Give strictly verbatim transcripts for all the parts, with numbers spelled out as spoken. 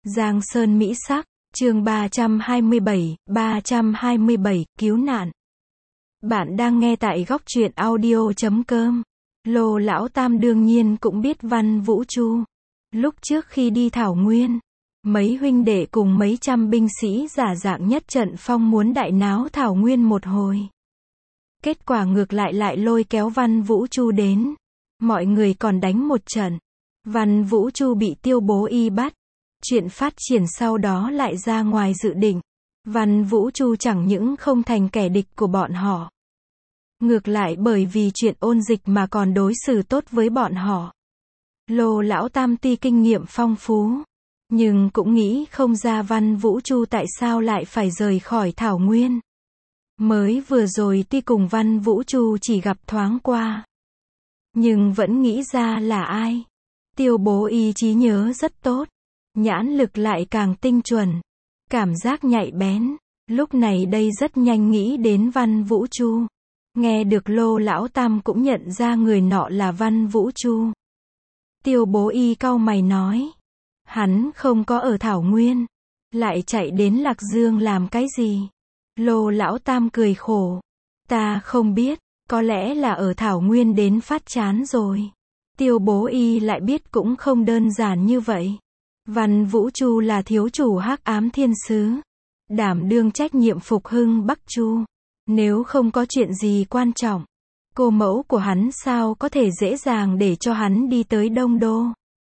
Giang Sơn Mỹ Sắc, chương ba trăm hai mươi bảy, ba trăm hai mươi bảy, cứu nạn. Bạn đang nghe tại góc truyện audio chấm com. Lô Lão Tam đương nhiên cũng biết Văn Vũ Chu. Lúc trước khi đi Thảo Nguyên, mấy huynh đệ cùng mấy trăm binh sĩ giả dạng nhất trận phong muốn đại náo Thảo Nguyên một hồi. Kết quả ngược lại lại lôi kéo Văn Vũ Chu đến. Mọi người còn đánh một trận. Văn Vũ Chu bị Tiêu Bố Y bắt. Chuyện phát triển sau đó lại ra ngoài dự định. Văn Vũ Chu chẳng những không thành kẻ địch của bọn họ. Ngược lại bởi vì chuyện ôn dịch mà còn đối xử tốt với bọn họ. Lô Lão Tam tuy kinh nghiệm phong phú, nhưng cũng nghĩ không ra Văn Vũ Chu tại sao lại phải rời khỏi Thảo Nguyên. Mới vừa rồi tuy cùng Văn Vũ Chu chỉ gặp thoáng qua, nhưng vẫn nghĩ ra là ai. Tiêu Bố Y trí nhớ rất tốt, nhãn lực lại càng tinh chuẩn, cảm giác nhạy bén. Lúc này đây rất nhanh nghĩ đến Văn Vũ Chu. Nghe được Lô Lão Tam cũng nhận ra người nọ là Văn Vũ Chu. Tiêu Bố Y cau mày nói, hắn không có ở Thảo Nguyên, lại chạy đến Lạc Dương làm cái gì? Lô Lão Tam cười khổ, ta không biết, có lẽ là ở Thảo Nguyên đến phát chán rồi. Tiêu Bố Y lại biết cũng không đơn giản như vậy. Văn Vũ Chu là thiếu chủ Hắc Ám Thiên Sứ, đảm đương trách nhiệm phục hưng Bắc Chu. Nếu không có chuyện gì quan trọng, cô mẫu của hắn sao có thể dễ dàng để cho hắn đi tới Đông Đô.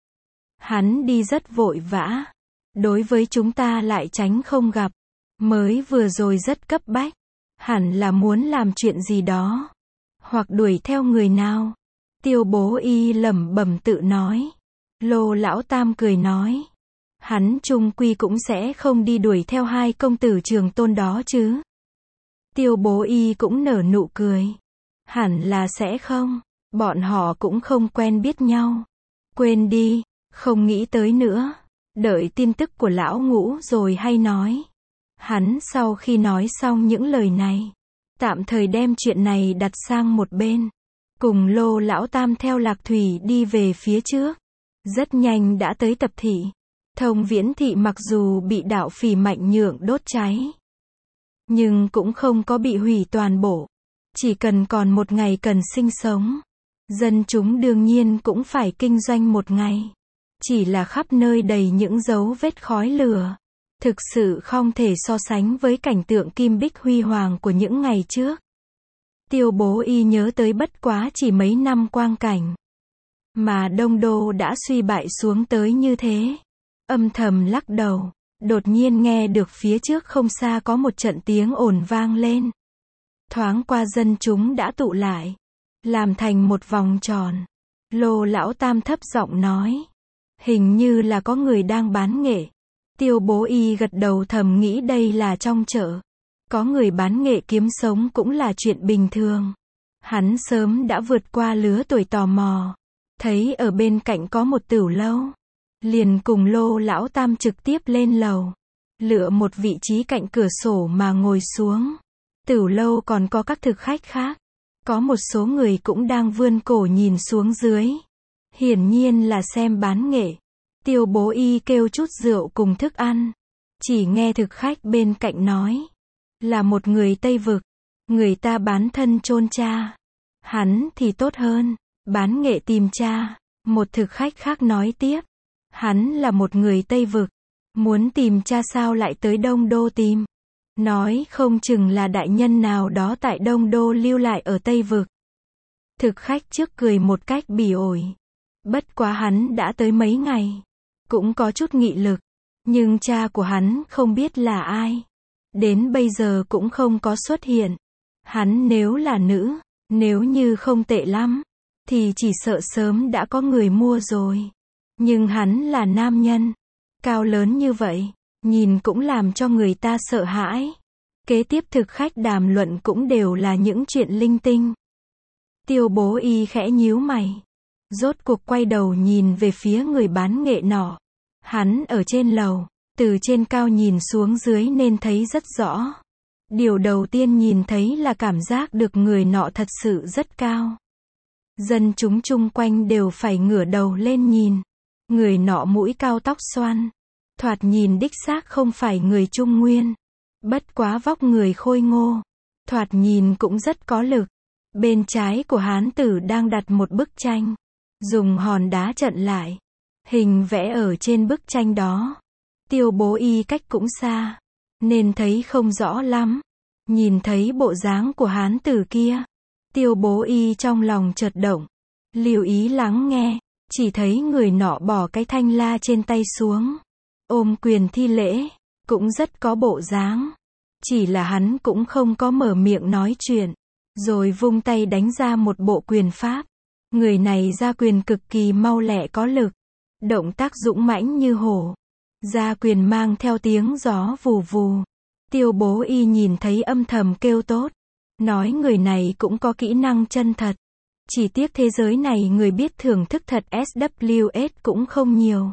Hắn đi rất vội vã, đối với chúng ta lại tránh không gặp, mới vừa rồi rất cấp bách, hẳn là muốn làm chuyện gì đó, hoặc đuổi theo người nào. Tiêu Bố Y lẩm bẩm tự nói. Lô Lão Tam cười nói, hắn chung quy cũng sẽ không đi đuổi theo hai công tử Trường Tôn đó chứ. Tiêu Bố Y cũng nở nụ cười. Hẳn là sẽ không, bọn họ cũng không quen biết nhau. Quên đi, không nghĩ tới nữa. Đợi tin tức của lão Ngũ rồi hay nói. Hắn sau khi nói xong những lời này, tạm thời đem chuyện này đặt sang một bên, cùng Lô Lão Tam theo Lạc Thủy đi về phía trước. Rất nhanh đã tới Tập Thị. Thông Viễn Thị mặc dù bị đạo phỉ Mạnh Nhượng đốt cháy, nhưng cũng không có bị hủy toàn bộ. Chỉ cần còn một ngày cần sinh sống, dân chúng đương nhiên cũng phải kinh doanh một ngày. Chỉ là khắp nơi đầy những dấu vết khói lửa. Thực sự không thể so sánh với cảnh tượng kim bích huy hoàng của những ngày trước. Tiêu Bố Y nhớ tới bất quá chỉ mấy năm quang cảnh, mà Đông Đô đã suy bại xuống tới như thế. Âm thầm lắc đầu. Đột nhiên nghe được phía trước không xa có một trận tiếng ồn vang lên. Thoáng qua dân chúng đã tụ lại, làm thành một vòng tròn. Lô Lão Tam thấp giọng nói, hình như là có người đang bán nghệ. Tiêu Bố Y gật đầu thầm nghĩ đây là trong chợ. Có người bán nghệ kiếm sống cũng là chuyện bình thường. Hắn sớm đã vượt qua lứa tuổi tò mò, thấy ở bên cạnh có một tửu lâu, liền cùng Lô Lão Tam trực tiếp lên lầu, lựa một vị trí cạnh cửa sổ mà ngồi xuống. Tửu lâu còn có các thực khách khác, có một số người cũng đang vươn cổ nhìn xuống dưới, hiển nhiên là xem bán nghệ. Tiêu Bố Y kêu chút rượu cùng thức ăn, chỉ nghe thực khách bên cạnh nói, là một người Tây Vực, người ta bán thân chôn cha, hắn thì tốt hơn, bán nghệ tìm cha. Một thực khách khác nói tiếp, hắn là một người Tây Vực, muốn tìm cha sao lại tới Đông Đô tìm. Nói không chừng là đại nhân nào đó tại Đông Đô lưu lại ở Tây Vực. Thực khách trước cười một cách bỉ ổi. Bất quá hắn đã tới mấy ngày, cũng có chút nghị lực, nhưng cha của hắn không biết là ai. Đến bây giờ cũng không có xuất hiện. Hắn nếu là nữ, nếu như không tệ lắm, thì chỉ sợ sớm đã có người mua rồi. Nhưng hắn là nam nhân, cao lớn như vậy, nhìn cũng làm cho người ta sợ hãi. Kế tiếp thực khách đàm luận cũng đều là những chuyện linh tinh. Tiêu Bố Y khẽ nhíu mày, rốt cuộc quay đầu nhìn về phía người bán nghệ nọ. Hắn ở trên lầu, từ trên cao nhìn xuống dưới nên thấy rất rõ. Điều đầu tiên nhìn thấy là cảm giác được người nọ thật sự rất cao. Dân chúng chung quanh đều phải ngửa đầu lên nhìn. Người nọ mũi cao tóc xoăn, thoạt nhìn đích xác không phải người Trung Nguyên. Bất quá vóc người khôi ngô, thoạt nhìn cũng rất có lực. Bên trái của hán tử đang đặt một bức tranh, dùng hòn đá chặn lại. Hình vẽ ở trên bức tranh đó. Tiêu Bố Y cách cũng xa, nên thấy không rõ lắm. Nhìn thấy bộ dáng của hán tử kia, Tiêu Bố Y trong lòng chợt động, lưu ý lắng nghe, chỉ thấy người nọ bỏ cái thanh la trên tay xuống, ôm quyền thi lễ, cũng rất có bộ dáng. Chỉ là hắn cũng không có mở miệng nói chuyện, rồi vung tay đánh ra một bộ quyền pháp. Người này ra quyền cực kỳ mau lẹ có lực, động tác dũng mãnh như hổ, ra quyền mang theo tiếng gió vù vù. Tiêu Bố Y nhìn thấy âm thầm kêu tốt, nói người này cũng có kỹ năng chân thật. Chỉ tiếc thế giới này người biết thưởng thức thật ét vê kép ét cũng không nhiều.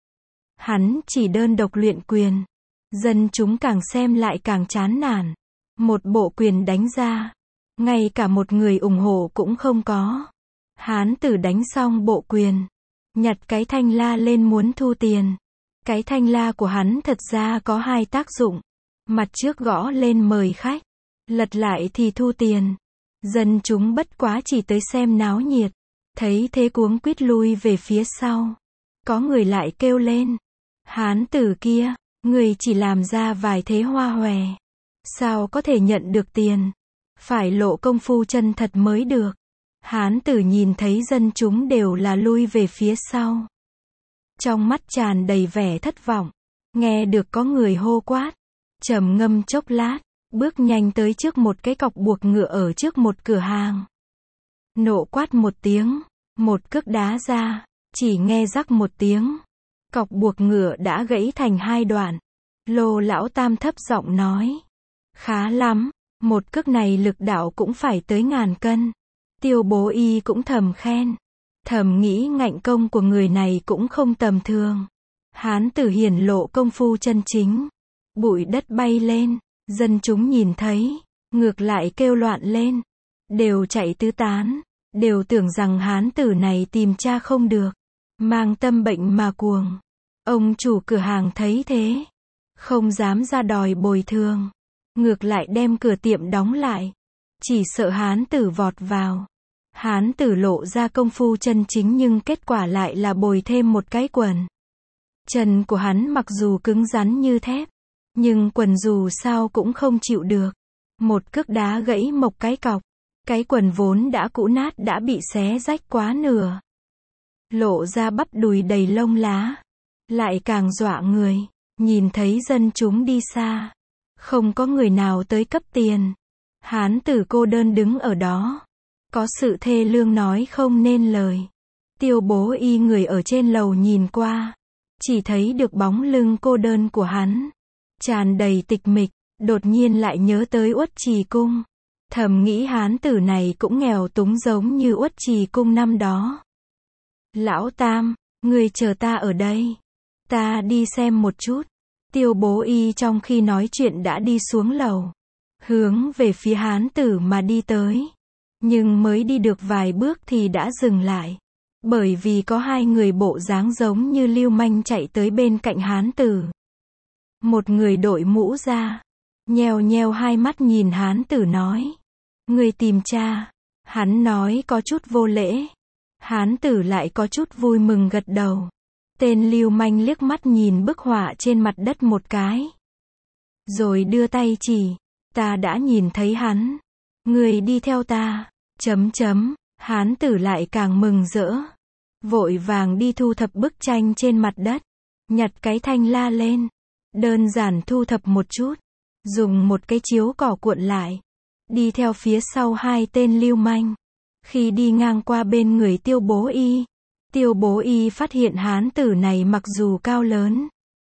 Hắn chỉ đơn độc luyện quyền, dân chúng càng xem lại càng chán nản. Một bộ quyền đánh ra, ngay cả một người ủng hộ cũng không có. Hán tử đánh xong bộ quyền, nhặt cái thanh la lên muốn thu tiền. Cái thanh la của hắn thật ra có hai tác dụng. Mặt trước gõ lên mời khách, lật lại thì thu tiền. Dân chúng bất quá chỉ tới xem náo nhiệt, thấy thế cuống quýt lui về phía sau. Có người lại kêu lên, hán tử kia, người chỉ làm ra vài thế hoa hòe, sao có thể nhận được tiền? Phải lộ công phu chân thật mới được. Hán tử nhìn thấy dân chúng đều là lui về phía sau, trong mắt tràn đầy vẻ thất vọng. Nghe được có người hô quát, trầm ngâm chốc lát, bước nhanh tới trước một cái cọc buộc ngựa ở trước một cửa hàng. Nộ quát một tiếng, một cước đá ra, chỉ nghe rắc một tiếng, cọc buộc ngựa đã gãy thành hai đoạn. Lô lão tam thấp giọng nói, khá lắm, một cước này lực đạo cũng phải tới ngàn cân. Tiêu Bố Y cũng thầm khen, thầm nghĩ ngạnh công của người này cũng không tầm thường. Hán tử hiển lộ công phu chân chính, bụi đất bay lên, dân chúng nhìn thấy, ngược lại kêu loạn lên, đều chạy tứ tán, đều tưởng rằng hán tử này tìm cha không được, mang tâm bệnh mà cuồng. Ông chủ cửa hàng thấy thế, không dám ra đòi bồi thường, ngược lại đem cửa tiệm đóng lại, chỉ sợ hán tử vọt vào. Hán tử lộ ra công phu chân chính nhưng kết quả lại là bồi thêm một cái quần. Chân của hắn mặc dù cứng rắn như thép, nhưng quần dù sao cũng không chịu được. Một cước đá gãy mộc cái cọc, cái quần vốn đã cũ nát đã bị xé rách quá nửa. Lộ ra bắp đùi đầy lông lá, lại càng dọa người. Nhìn thấy dân chúng đi xa, không có người nào tới cấp tiền. Hán tử cô đơn đứng ở đó, có sự thê lương nói không nên lời. Tiêu Bố Y người ở trên lầu nhìn qua, chỉ thấy được bóng lưng cô đơn của hắn, tràn đầy tịch mịch, đột nhiên lại nhớ tới Uất Trì Cung. Thầm nghĩ hán tử này cũng nghèo túng giống như Uất Trì Cung năm đó. Lão Tam, người chờ ta ở đây, ta đi xem một chút. Tiêu Bố Y trong khi nói chuyện đã đi xuống lầu, hướng về phía hán tử mà đi tới. Nhưng mới đi được vài bước thì đã dừng lại, bởi vì có hai người bộ dáng giống như lưu manh chạy tới bên cạnh hán tử. Một người đội mũ ra, nheo nheo hai mắt nhìn hán tử nói, người tìm cha. Hắn nói có chút vô lễ. Hán tử lại có chút vui mừng gật đầu. Tên lưu manh liếc mắt nhìn bức họa trên mặt đất một cái, rồi đưa tay chỉ, ta đã nhìn thấy hắn, người đi theo ta. Chấm chấm, hán tử lại càng mừng rỡ, vội vàng đi thu thập bức tranh trên mặt đất, nhặt cái thanh la lên, đơn giản thu thập một chút, dùng một cái chiếu cỏ cuộn lại, đi theo phía sau hai tên lưu manh. Khi đi ngang qua bên người Tiêu Bố Y, Tiêu Bố Y phát hiện hán tử này mặc dù cao lớn,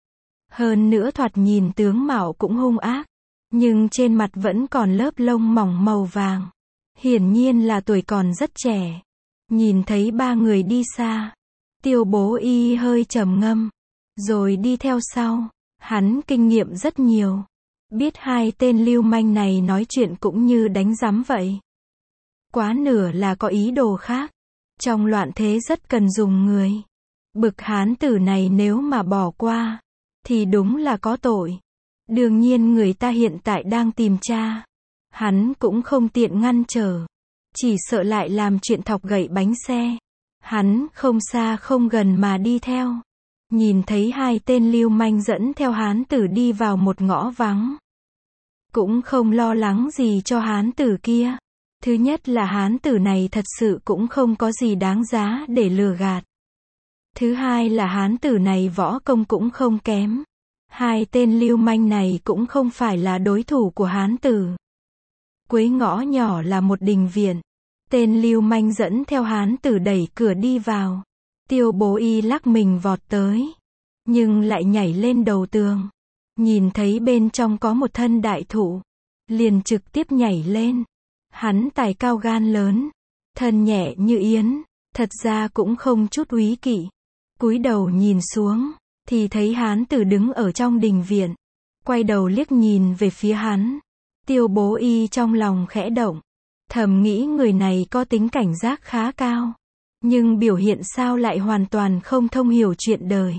hơn nữa thoạt nhìn tướng mạo cũng hung ác, nhưng trên mặt vẫn còn lớp lông mỏng màu vàng. Hiển nhiên là tuổi còn rất trẻ. Nhìn thấy ba người đi xa, Tiêu Bố Y hơi trầm ngâm, rồi đi theo sau. Hắn kinh nghiệm rất nhiều, biết hai tên lưu manh này nói chuyện cũng như đánh rắm vậy. Quá nửa là có ý đồ khác. Trong loạn thế rất cần dùng người. Bực hán tử này nếu mà bỏ qua, thì đúng là có tội. Đương nhiên người ta hiện tại đang tìm cha. Hắn cũng không tiện ngăn trở. Chỉ sợ lại làm chuyện thọc gậy bánh xe. Hắn không xa không gần mà đi theo. Nhìn thấy hai tên lưu manh dẫn theo hán tử đi vào một ngõ vắng. Cũng không lo lắng gì cho hán tử kia. Thứ nhất là hán tử này thật sự cũng không có gì đáng giá để lừa gạt. Thứ hai là hán tử này võ công cũng không kém. Hai tên lưu manh này cũng không phải là đối thủ của hán tử. Cuối ngõ nhỏ là một đình viện. Tên lưu manh dẫn theo hán tử đẩy cửa đi vào. Tiêu Bố Y lắc mình vọt tới. Nhưng lại nhảy lên đầu tường. Nhìn thấy bên trong có một thân đại thụ. Liền trực tiếp nhảy lên. Hắn tài cao gan lớn. Thân nhẹ như yến. Thật ra cũng không chút úy kỵ. Cúi đầu nhìn xuống. Thì thấy hán tử đứng ở trong đình viện. Quay đầu liếc nhìn về phía hắn. Tiêu Bố Y trong lòng khẽ động. Thầm nghĩ người này có tính cảnh giác khá cao. Nhưng biểu hiện sao lại hoàn toàn không thông hiểu chuyện đời.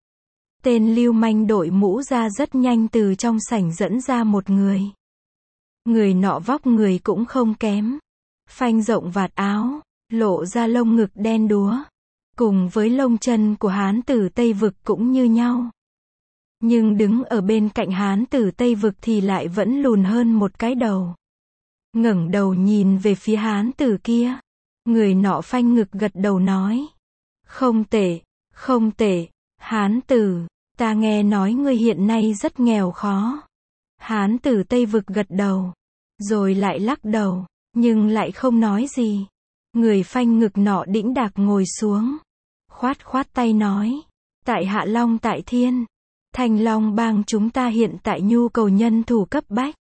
Tên lưu manh đội mũ ra rất nhanh từ trong sảnh dẫn ra một người. Người nọ vóc người cũng không kém. Phanh rộng vạt áo, lộ ra lông ngực đen đúa. Cùng với lông chân của hán tử Tây Vực cũng như nhau. Nhưng đứng ở bên cạnh hán tử Tây Vực thì lại vẫn lùn hơn một cái đầu. Ngẩng đầu nhìn về phía hán tử kia. Người nọ phanh ngực gật đầu nói. Không tệ, không tệ, hán tử, ta nghe nói ngươi hiện nay rất nghèo khó. Hán tử Tây Vực gật đầu. Rồi lại lắc đầu, nhưng lại không nói gì. Người phanh ngực nọ đĩnh đạc ngồi xuống. Khoát khoát tay nói. Tại Hạ Long tại Thiên. Thanh Long bang chúng ta hiện tại nhu cầu nhân thủ cấp bách.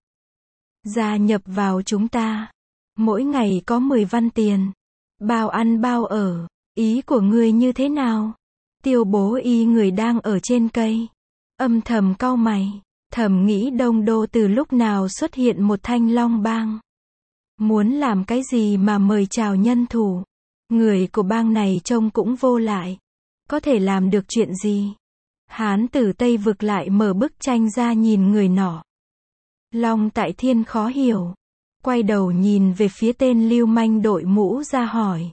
Gia nhập vào chúng ta. Mỗi ngày có mười văn tiền. Bao ăn bao ở. Ý của ngươi như thế nào? Tiêu Bố Y người đang ở trên cây. Âm thầm cau mày. Thầm nghĩ Đông Đô từ lúc nào xuất hiện một Thanh Long bang. Muốn làm cái gì mà mời chào nhân thủ. Người của bang này trông cũng vô lại. Có thể làm được chuyện gì? Hán tử Tây Vực lại mở bức tranh ra nhìn người nọ. Long tại Thiên khó hiểu. Quay đầu nhìn về phía tên lưu manh đội mũ ra hỏi.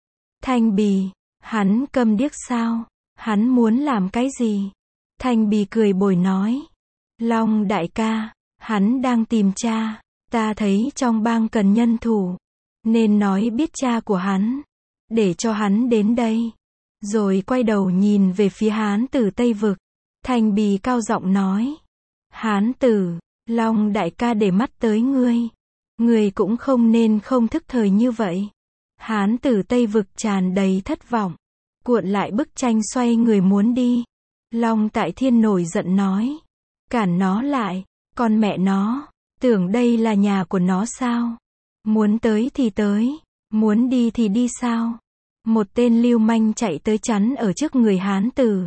Thanh Bì, hắn câm điếc sao? Hắn muốn làm cái gì? Thanh Bì cười bồi nói. Long đại ca, hắn đang tìm cha. Ta thấy trong bang cần nhân thủ. Nên nói biết cha của hắn. Để cho hắn đến đây. Rồi quay đầu nhìn về phía hán tử Tây Vực. Thanh Bì cao giọng nói. Hán tử, Long đại ca để mắt tới ngươi. Ngươi cũng không nên không thức thời như vậy. Hán tử Tây Vực tràn đầy thất vọng. Cuộn lại bức tranh xoay người muốn đi. Long tại Thiên nổi giận nói. Cản nó lại, con mẹ nó. Tưởng đây là nhà của nó sao? Muốn tới thì tới. Muốn đi thì đi sao? Một tên lưu manh chạy tới chắn ở trước người hán tử.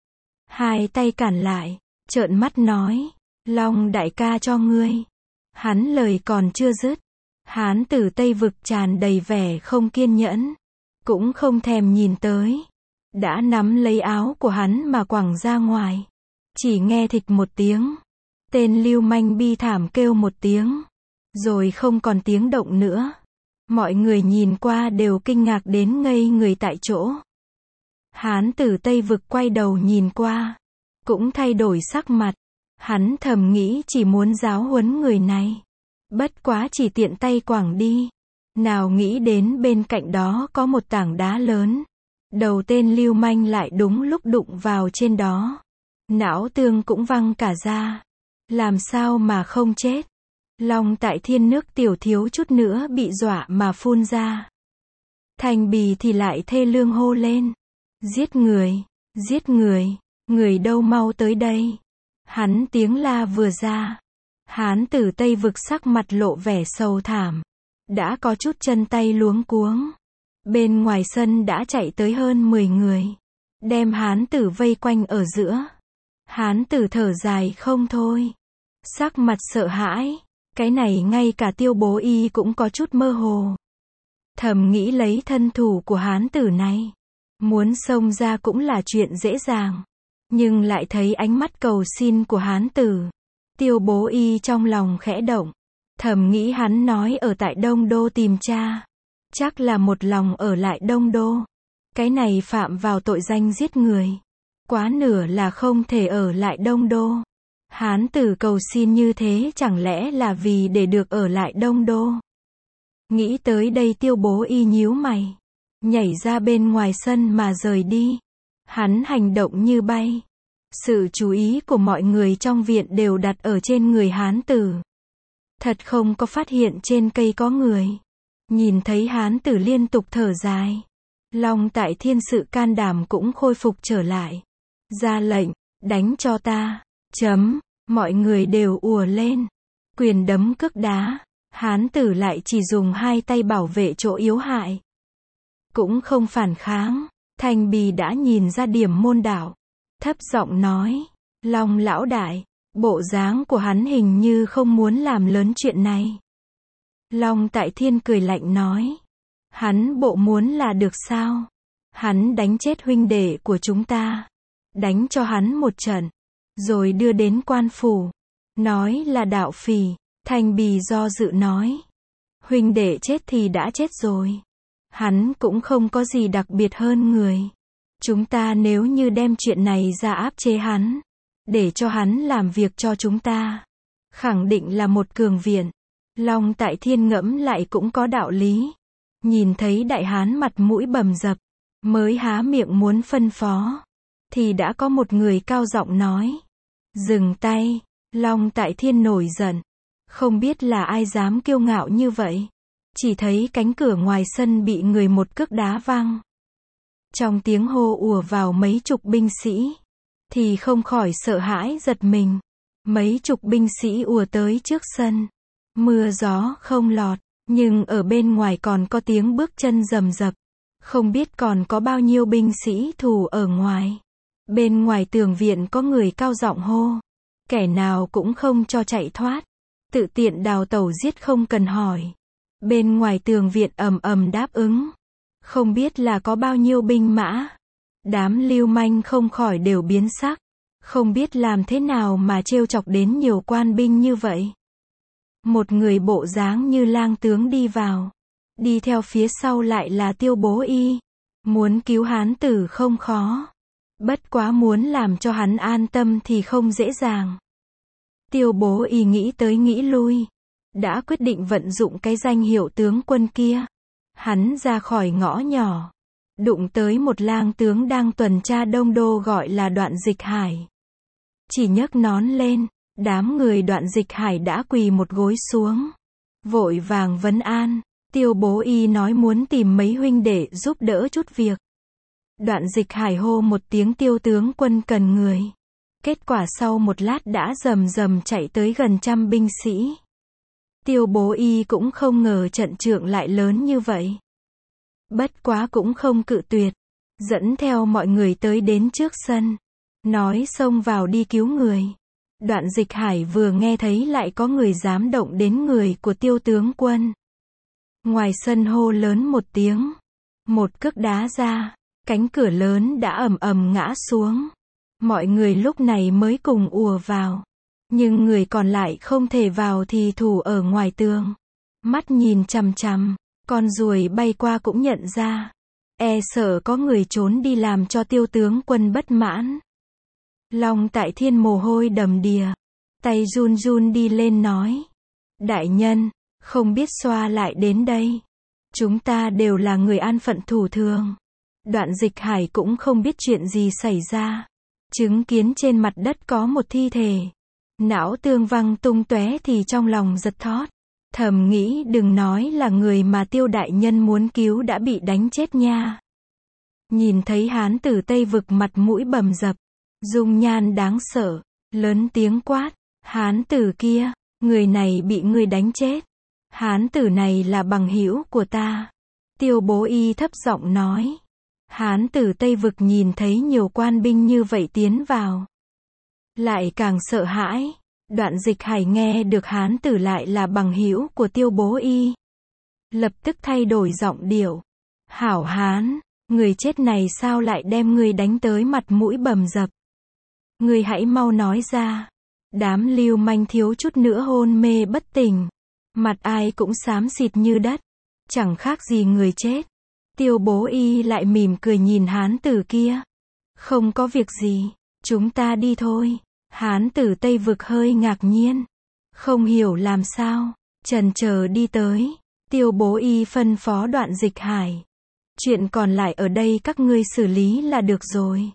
Hai tay cản lại, trợn mắt nói. Long đại ca cho ngươi. Hắn lời còn chưa dứt. Hán tử Tây Vực tràn đầy vẻ không kiên nhẫn. Cũng không thèm nhìn tới. Đã nắm lấy áo của hắn mà quẳng ra ngoài. Chỉ nghe thịch một tiếng. Tên lưu manh bi thảm kêu một tiếng. Rồi không còn tiếng động nữa. Mọi người nhìn qua đều kinh ngạc đến ngây người tại chỗ. Hán tử Tây Vực quay đầu nhìn qua. Cũng thay đổi sắc mặt. Hắn thầm nghĩ chỉ muốn giáo huấn người này. Bất quá chỉ tiện tay quẳng đi. Nào nghĩ đến bên cạnh đó có một tảng đá lớn. Đầu tên lưu manh lại đúng lúc đụng vào trên đó. Não tương cũng văng cả ra. Làm sao mà không chết. Long tại Thiên nước tiểu thiếu chút nữa bị dọa mà phun ra. Thanh Bì thì lại thê lương hô lên. Giết người, giết người, người đâu mau tới đây. Hắn tiếng la vừa ra. Hán tử Tây Vực sắc mặt lộ vẻ sầu thảm. Đã có chút chân tay luống cuống. Bên ngoài sân đã chạy tới hơn mười người. Đem hán tử vây quanh ở giữa. Hán tử thở dài không thôi. Sắc mặt sợ hãi. Cái này ngay cả Tiêu Bố Y cũng có chút mơ hồ. Thầm nghĩ lấy thân thủ của hán tử này. Muốn xông ra cũng là chuyện dễ dàng. nhưng lại thấy ánh mắt cầu xin của hán tử. Tiêu Bố Y trong lòng khẽ động, thầm nghĩ hắn nói ở tại Đông Đô tìm cha, chắc là một lòng ở lại Đông Đô. Cái này phạm vào tội danh giết người, quá nửa là không thể ở lại Đông Đô. Hán tử cầu xin như thế chẳng lẽ là vì để được ở lại Đông Đô. Nghĩ tới đây Tiêu Bố Y nhíu mày, nhảy ra bên ngoài sân mà rời đi. Hắn hành động như bay. Sự chú ý của mọi người trong viện đều đặt ở trên người hán tử. Thật không có phát hiện trên cây có người. Nhìn thấy hán tử liên tục thở dài, Long Tại Thiên sự can đảm cũng khôi phục trở lại. Ra lệnh, đánh cho ta. Chấm, mọi người đều ùa lên. Quyền đấm cước đá. Hán tử lại chỉ dùng hai tay bảo vệ chỗ yếu hại. Cũng không phản kháng. Thanh Bì đã nhìn ra điểm môn đạo. Thấp giọng nói, Long lão đại, bộ dáng của hắn hình như không muốn làm lớn chuyện này. Long Tại Thiên cười lạnh nói, hắn bộ muốn là được sao? Hắn đánh chết huynh đệ của chúng ta, đánh cho hắn một trận, rồi đưa đến quan phủ, nói là đạo phỉ. Thanh Bì do dự nói, huynh đệ chết thì đã chết rồi, hắn cũng không có gì đặc biệt hơn người. Chúng ta nếu như đem chuyện này ra áp chế hắn, để cho hắn làm việc cho chúng ta, khẳng định là một cường viện. Long Tại Thiên ngẫm lại cũng có đạo lý. Nhìn thấy đại hán mặt mũi bầm dập, mới há miệng muốn phân phó, thì đã có một người cao giọng nói, dừng tay. Long Tại Thiên nổi giận, không biết là ai dám kiêu ngạo như vậy. Chỉ thấy cánh cửa ngoài sân bị người một cước đá văng. Trong tiếng hô ùa vào mấy chục binh sĩ, thì không khỏi sợ hãi giật mình. Mấy chục binh sĩ ùa tới trước sân. Mưa gió không lọt, nhưng ở bên ngoài còn có tiếng bước chân rầm rập. Không biết còn có bao nhiêu binh sĩ thủ ở ngoài. Bên ngoài tường viện có người cao giọng hô, kẻ nào cũng không cho chạy thoát, tự tiện đào tẩu giết không cần hỏi. Bên ngoài tường viện ầm ầm đáp ứng. Không biết là có bao nhiêu binh mã. Đám lưu manh không khỏi đều biến sắc. Không biết làm thế nào mà trêu chọc đến nhiều quan binh như vậy. Một người bộ dáng như lang tướng đi vào. Đi theo phía sau lại là Tiêu Bố Y. Muốn cứu hán tử không khó. Bất quá muốn làm cho hắn an tâm thì không dễ dàng. Tiêu Bố Y nghĩ tới nghĩ lui, đã quyết định vận dụng cái danh hiệu tướng quân kia. Hắn ra khỏi ngõ nhỏ, đụng tới một lang tướng đang tuần tra Đông Đô gọi là Đoạn Dịch Hải. Chỉ nhấc nón lên, đám người Đoạn Dịch Hải đã quỳ một gối xuống, vội vàng vấn an. Tiêu Bố Y nói muốn tìm mấy huynh đệ giúp đỡ chút việc. Đoạn Dịch Hải hô một tiếng Tiêu tướng quân cần người. Kết quả sau một lát đã rầm rầm chạy tới gần trăm binh sĩ. Tiêu Bố Y cũng không ngờ trận trượng lại lớn như vậy. Bất quá cũng không cự tuyệt, dẫn theo mọi người tới đến trước sân, nói xông vào đi cứu người. Đoạn Dịch Hải vừa nghe thấy lại có người dám động đến người của Tiêu tướng quân. Ngoài sân hô lớn một tiếng, một cước đá ra, cánh cửa lớn đã ầm ầm ngã xuống. Mọi người lúc này mới cùng ùa vào. Nhưng người còn lại không thể vào thì thủ ở ngoài tường. Mắt nhìn chằm chằm, con ruồi bay qua cũng nhận ra. E sợ có người trốn đi làm cho Tiêu tướng quân bất mãn. Long Tại Thiên mồ hôi đầm đìa, tay run run đi lên nói. Đại nhân, không biết xoa lại đến đây. Chúng ta đều là người an phận thủ thường. Đoạn Dịch Hải cũng không biết chuyện gì xảy ra. Chứng kiến trên mặt đất có một thi thể. Não tương văng tung tóe thì trong lòng giật thót. Thầm nghĩ đừng nói là người mà Tiêu đại nhân muốn cứu đã bị đánh chết nha. Nhìn thấy hán tử Tây Vực mặt mũi bầm dập, dung nhan đáng sợ, lớn tiếng quát. Hán tử kia, người này bị ngươi đánh chết. Hán tử này là bằng hữu của ta. Tiêu Bố Y thấp giọng nói. Hán tử Tây Vực nhìn thấy nhiều quan binh như vậy tiến vào, lại càng sợ hãi. Đoạn Dịch Hải nghe được hán tử lại là bằng hữu của Tiêu Bố Y, lập tức thay đổi giọng điệu. Hảo hán, người chết này sao lại đem ngươi đánh tới mặt mũi bầm dập. Ngươi hãy mau nói ra. Đám lưu manh thiếu chút nữa hôn mê bất tỉnh. Mặt ai cũng xám xịt như đất. Chẳng khác gì người chết. Tiêu Bố Y lại mỉm cười nhìn hán tử kia. Không có việc gì, chúng ta đi thôi. Hán tử Tây Vực hơi ngạc nhiên. Không hiểu làm sao, chần chờ đi tới. Tiêu Bố Y phân phó Đoạn Dịch Hải. Chuyện còn lại ở đây các ngươi xử lý là được rồi.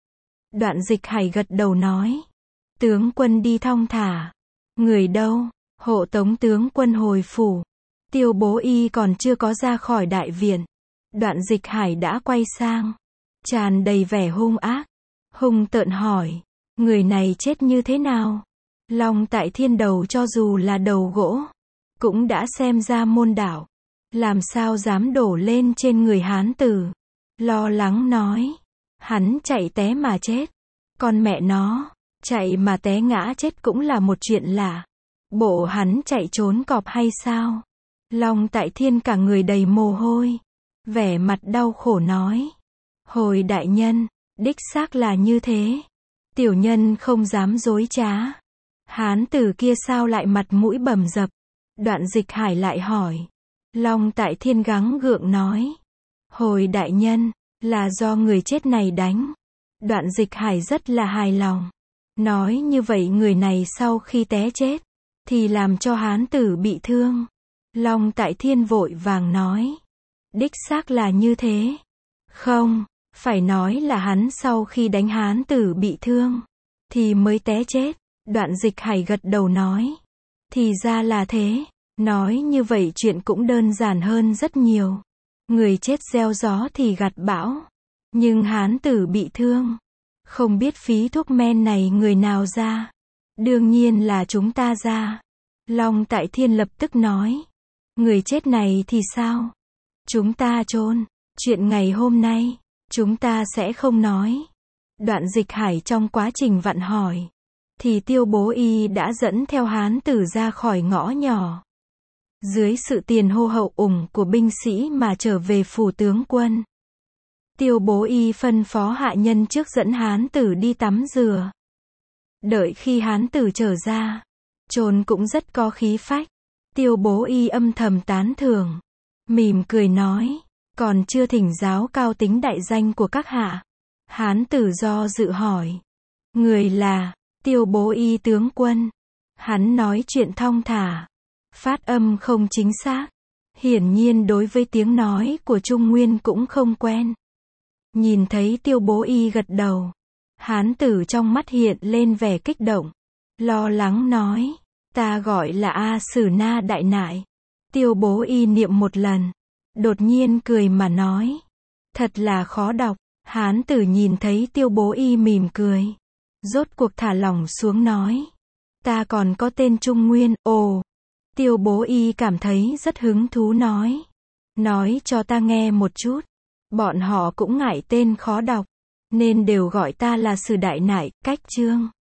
Đoạn Dịch Hải gật đầu nói. Tướng quân đi thong thả. Người đâu? Hộ tống tướng quân hồi phủ. Tiêu Bố Y còn chưa có ra khỏi đại viện. Đoạn Dịch Hải đã quay sang. Tràn đầy vẻ hung ác. Hung tợn hỏi. Người này chết như thế nào? Long Tại Thiên đầu cho dù là đầu gỗ. Cũng đã xem ra môn đạo. Làm sao dám đổ lên trên người hán tử? Lo lắng nói. Hắn chạy té mà chết. Con mẹ nó. Chạy mà té ngã chết cũng là một chuyện lạ. Bộ hắn chạy trốn cọp hay sao? Long Tại Thiên cả người đầy mồ hôi. Vẻ mặt đau khổ nói. Hồi đại nhân, đích xác là như thế. Tiểu nhân không dám dối trá. Hán tử kia sao lại mặt mũi bầm dập? Đoạn Dịch Hải lại hỏi. Long Tại Thiên gắng gượng nói. Hồi đại nhân, là do người chết này đánh. Đoạn Dịch Hải rất là hài lòng. Nói như vậy người này sau khi té chết, thì làm cho hán tử bị thương. Long Tại Thiên vội vàng nói. Đích xác là như thế. Không, phải nói là hắn sau khi đánh hán tử bị thương, thì mới té chết. Đoạn Dịch Hải gật đầu nói. Thì ra là thế. Nói như vậy chuyện cũng đơn giản hơn rất nhiều. Người chết gieo gió thì gặt bão. Nhưng hán tử bị thương. Không biết phí thuốc men này người nào ra? Đương nhiên là chúng ta ra. Long Tại Thiên lập tức nói. Người chết này thì sao? Chúng ta chôn. Chuyện ngày hôm nay, chúng ta sẽ không nói. Đoạn Dịch Hải trong quá trình vặn hỏi. Thì Tiêu Bố Y đã dẫn theo hán tử ra khỏi ngõ nhỏ. Dưới sự tiền hô hậu ủng của binh sĩ mà trở về phủ tướng quân. Tiêu Bố Y phân phó hạ nhân trước dẫn hán tử đi tắm rửa. Đợi khi hán tử trở ra, chồn cũng rất có khí phách. Tiêu Bố Y âm thầm tán thưởng. Mỉm cười nói. Còn chưa thỉnh giáo cao tính đại danh của các hạ. Hán tử do dự hỏi. Người là Tiêu Bố Y tướng quân. Hắn nói chuyện thong thả. Phát âm không chính xác. Hiển nhiên đối với tiếng nói của Trung Nguyên cũng không quen. Nhìn thấy Tiêu Bố Y gật đầu. Hán tử trong mắt hiện lên vẻ kích động. Lo lắng nói. Ta gọi là A Sử Na Đại Nại. Tiêu Bố Y niệm một lần. Đột nhiên cười mà nói. Thật là khó đọc. Hán tử nhìn thấy Tiêu Bố Y mỉm cười. Rốt cuộc thả lỏng xuống nói. Ta còn có tên Trung Nguyên. Ồ. Tiêu Bố Y cảm thấy rất hứng thú nói. Nói cho ta nghe một chút. Bọn họ cũng ngại tên khó đọc. Nên đều gọi ta là Sử Đại Nại, Cách Trương.